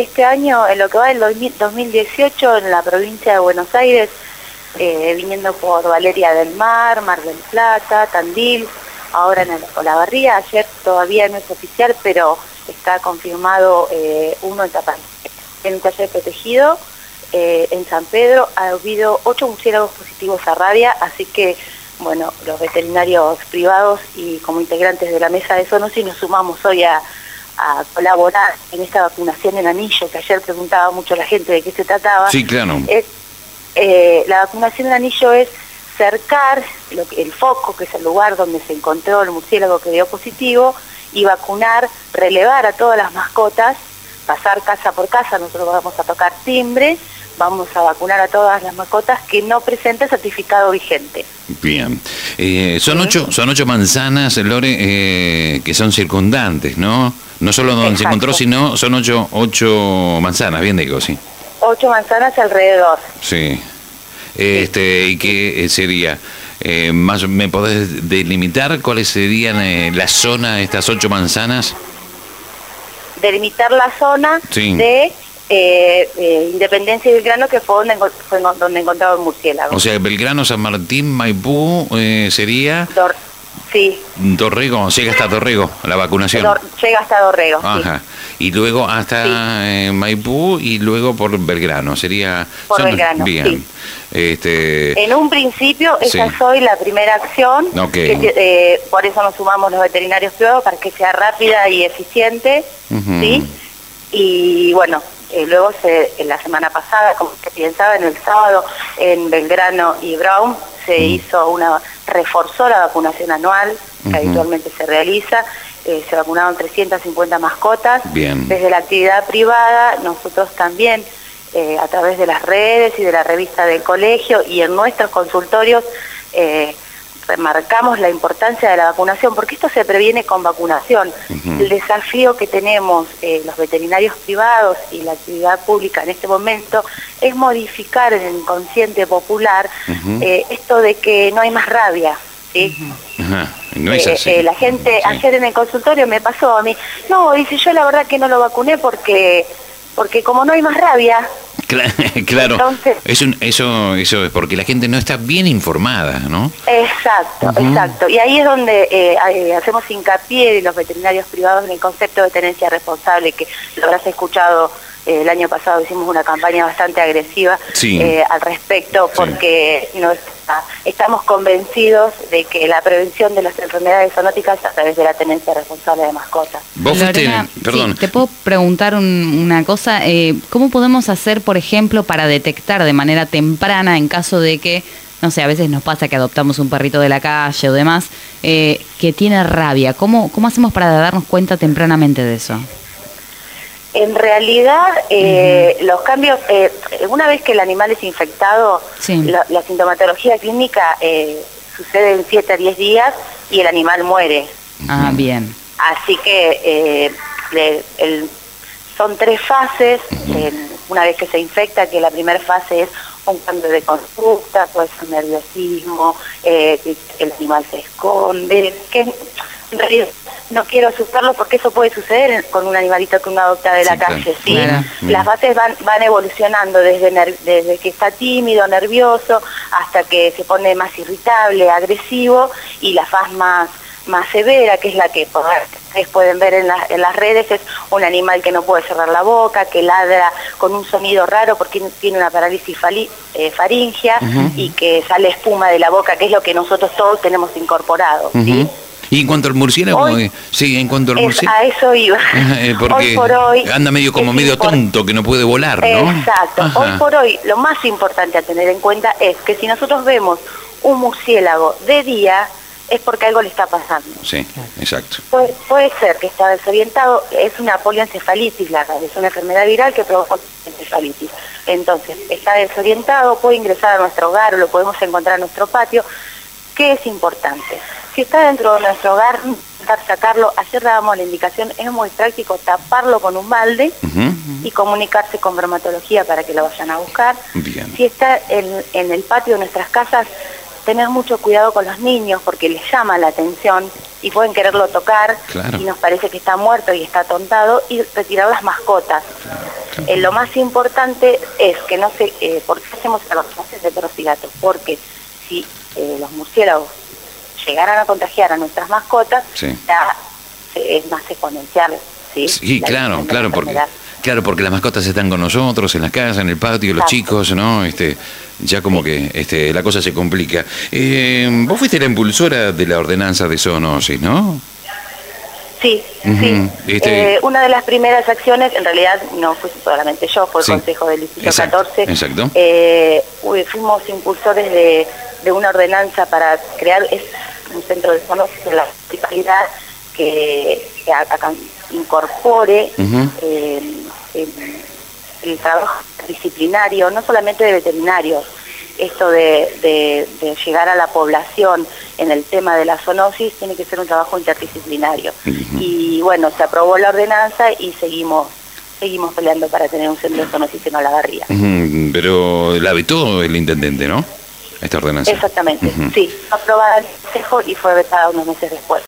este año, en lo que va del 2018, en la provincia de Buenos Aires, viniendo por Valeria del Mar, Mar del Plata, Tandil, ahora en Olavarría. Ayer todavía no es oficial, pero está confirmado uno en un taller protegido. En San Pedro ha habido 8 murciélagos positivos a rabia, así que, bueno, los veterinarios privados y como integrantes de la mesa de zoonosis nos sumamos hoy a colaborar en esta vacunación en Anillo, que ayer preguntaba mucho la gente de qué se trataba. Sí, claro. La vacunación en Anillo es cercar el foco, que es el lugar donde se encontró el murciélago que dio positivo, y vacunar, relevar a todas las mascotas, pasar casa por casa. Nosotros vamos a tocar timbre, vamos a vacunar a todas las mascotas que no presenten certificado vigente. Bien. Son 8 manzanas, Lore, que son circundantes, ¿no? No solo donde se encontró, sino son 8 manzanas, bien digo, sí. 8 manzanas alrededor. Sí. ¿Y qué sería? ¿Me podés delimitar cuáles serían la zona de estas 8 manzanas? Delimitar la zona de Independencia y Belgrano, que fue donde encontraba el murciélago. O sea, Belgrano, San Martín, Maipú, sería... Sí. Dorrego, llega hasta Dorrego, la vacunación. Llega hasta Dorrego, ajá. Sí. Y luego hasta Maipú y luego por Belgrano, sería... Por Belgrano, bien. Sí. En un principio, esa es hoy la primera acción, por eso nos sumamos los veterinarios privados, para que sea rápida y eficiente, ¿sí? Y bueno, luego en la semana pasada, como ustedes bien saben, el sábado en Belgrano y Brown se reforzó la vacunación anual que habitualmente se realiza. Se vacunaron 350 mascotas. Bien. Desde la actividad privada, nosotros también, a través de las redes y de la revista del colegio y en nuestros consultorios, remarcamos la importancia de la vacunación, porque esto se previene con vacunación. El desafío que tenemos los veterinarios privados y la actividad pública en este momento es modificar en el inconsciente popular esto de que no hay más rabia, ¿sí? No es así. La gente, ayer en el consultorio me pasó a mí, no, dice, yo la verdad que no lo vacuné porque como no hay más rabia. Claro, entonces, eso es porque la gente no está bien informada, ¿no? Exacto. Y ahí es donde hacemos hincapié de los veterinarios privados en el concepto de tenencia responsable, que lo habrás escuchado. El año pasado hicimos una campaña bastante agresiva al respecto, porque estamos convencidos de que la prevención de las enfermedades zoonóticas es a través de la tenencia responsable de mascotas. Lorena, perdón. ¿te puedo preguntar una cosa? ¿Cómo podemos hacer, por ejemplo, para detectar de manera temprana, en caso de que, no sé, a veces nos pasa que adoptamos un perrito de la calle o demás, que tiene rabia? ¿Cómo hacemos para darnos cuenta tempranamente de eso? En realidad, los cambios, una vez que el animal es infectado, la sintomatología clínica sucede en 7 a 10 días y el animal muere. Ah, bien. Así que son 3 fases. Una vez que se infecta, que la primera fase es un cambio de conducta, puede ser nerviosismo, el animal se esconde, que en realidad no quiero asustarlo porque eso puede suceder con un animalito que uno adopta de la calle, ¿sí? Claro. Las fases van evolucionando desde que está tímido, nervioso, hasta que se pone más irritable, agresivo, y la fase más severa, que es la que ustedes pueden ver en las redes, es un animal que no puede cerrar la boca, que ladra con un sonido raro porque tiene una parálisis faríngea y que sale espuma de la boca, que es lo que nosotros todos tenemos incorporado, ¿sí? Y en cuanto al murciélago, a eso iba. Porque hoy por hoy anda medio tonto, que no puede volar, ¿no? Exacto. Hoy por hoy, lo más importante a tener en cuenta es que si nosotros vemos un murciélago de día, es porque algo le está pasando. Sí, exacto. Puede ser que está desorientado, es una polioencefalitis, es una enfermedad viral que provoca encefalitis. Entonces, está desorientado, puede ingresar a nuestro hogar o lo podemos encontrar en nuestro patio. ¿Qué es importante? Si está dentro de nuestro hogar, sacarlo. Ayer dábamos la indicación, es muy práctico taparlo con un balde y comunicarse con bromatología para que lo vayan a buscar. Bien. Si está en el patio de nuestras casas, tener mucho cuidado con los niños porque les llama la atención y pueden quererlo tocar, claro, y nos parece que está muerto y está atontado, y retirar las mascotas. claro. Lo más importante es que no se... ¿por qué hacemos la vacunación de perros y gatos? Porque si los murciélagos llegaran a contagiar a nuestras mascotas, Sí. ya es más exponencial. Sí, Sí, claro, claro, porque las mascotas están con nosotros en la casa, en el patio, los Exacto. chicos, ¿no? Ya como que la cosa se complica. Vos fuiste la impulsora de la ordenanza de zoonosis, ¿no? Sí, Ujú. sí. Una de las primeras acciones, en realidad no fui solamente yo, fue el Sí. Consejo del Distrito Exacto, 14. exacto. Fuimos impulsores de una ordenanza para crear un centro de zoonosis en la municipalidad que incorpore Ujú. el trabajo disciplinario, no solamente de veterinarios, esto de llegar a la población en el tema de la zoonosis tiene que ser un trabajo interdisciplinario. Ujú. Y bueno, se aprobó la ordenanza y seguimos peleando para tener un centro de zoonosis en Olavarría. Ujú, pero la vetó el intendente, ¿no? Esta ordenanza. Exactamente, Ujú. sí, fue aprobada en el Consejo y fue vetada unos meses después.